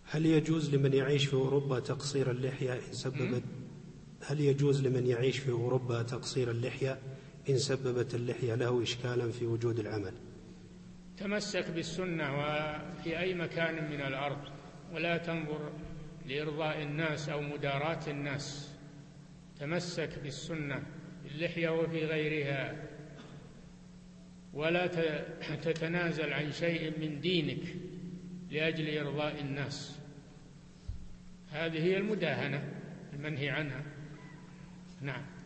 هل يجوز لمن يعيش في أوروبا تقصير اللحية إن سببت اللحية له إشكالا في وجود العمل؟ تمسك بالسنة وفي أي مكان من الأرض، ولا تنظر لإرضاء الناس أو مداراة الناس. تمسك بالسنة في اللحية وفي غيرها، ولا تتنازل عن شيء من دينك لأجل إرضاء الناس. هذه هي المداهنة المنهي عنها. نعم.